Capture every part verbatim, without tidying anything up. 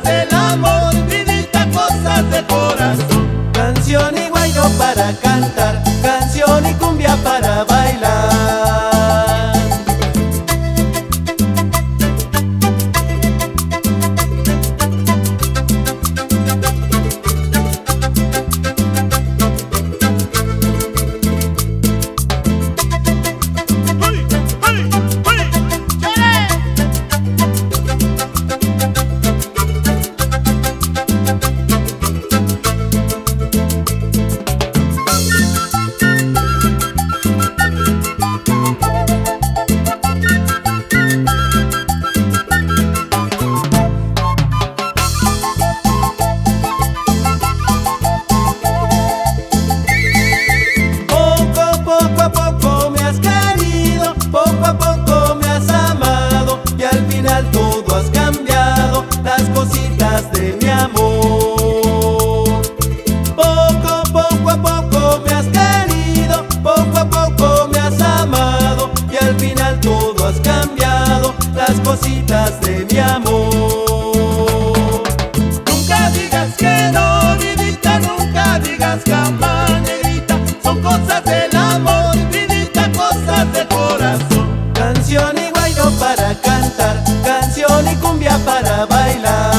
del amor, vidita, cosas del corazón. Canción y guayno para cantar, canción y cumbia para bailar. Todo has cambiado, las cositas de mi amor. Poco, poco a poco me has querido, poco a poco me has amado, y al final todo has cambiado, las cositas de mi amor. Nunca digas que no, vidita, nunca digas jamás, negrita, son cosas del amor, vidita, cosas del corazón. Canción y guayno para cantar, canción y cumbia para bailar.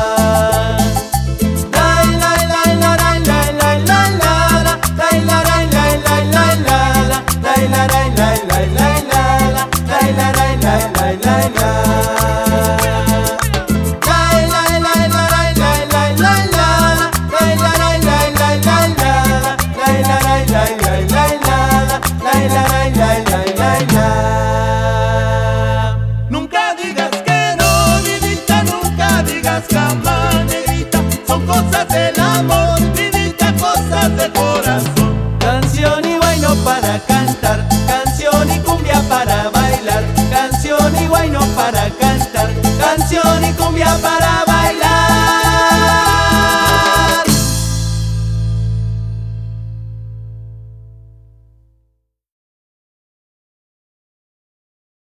Nunca digas que no, vidita, nunca digas jamás, negrita, son cosas del amor, vidita, cosas del corazón. Canción y guayno para cantar, canción y cumbia para bailar, canción y guayno para cantar, canción y cumbia para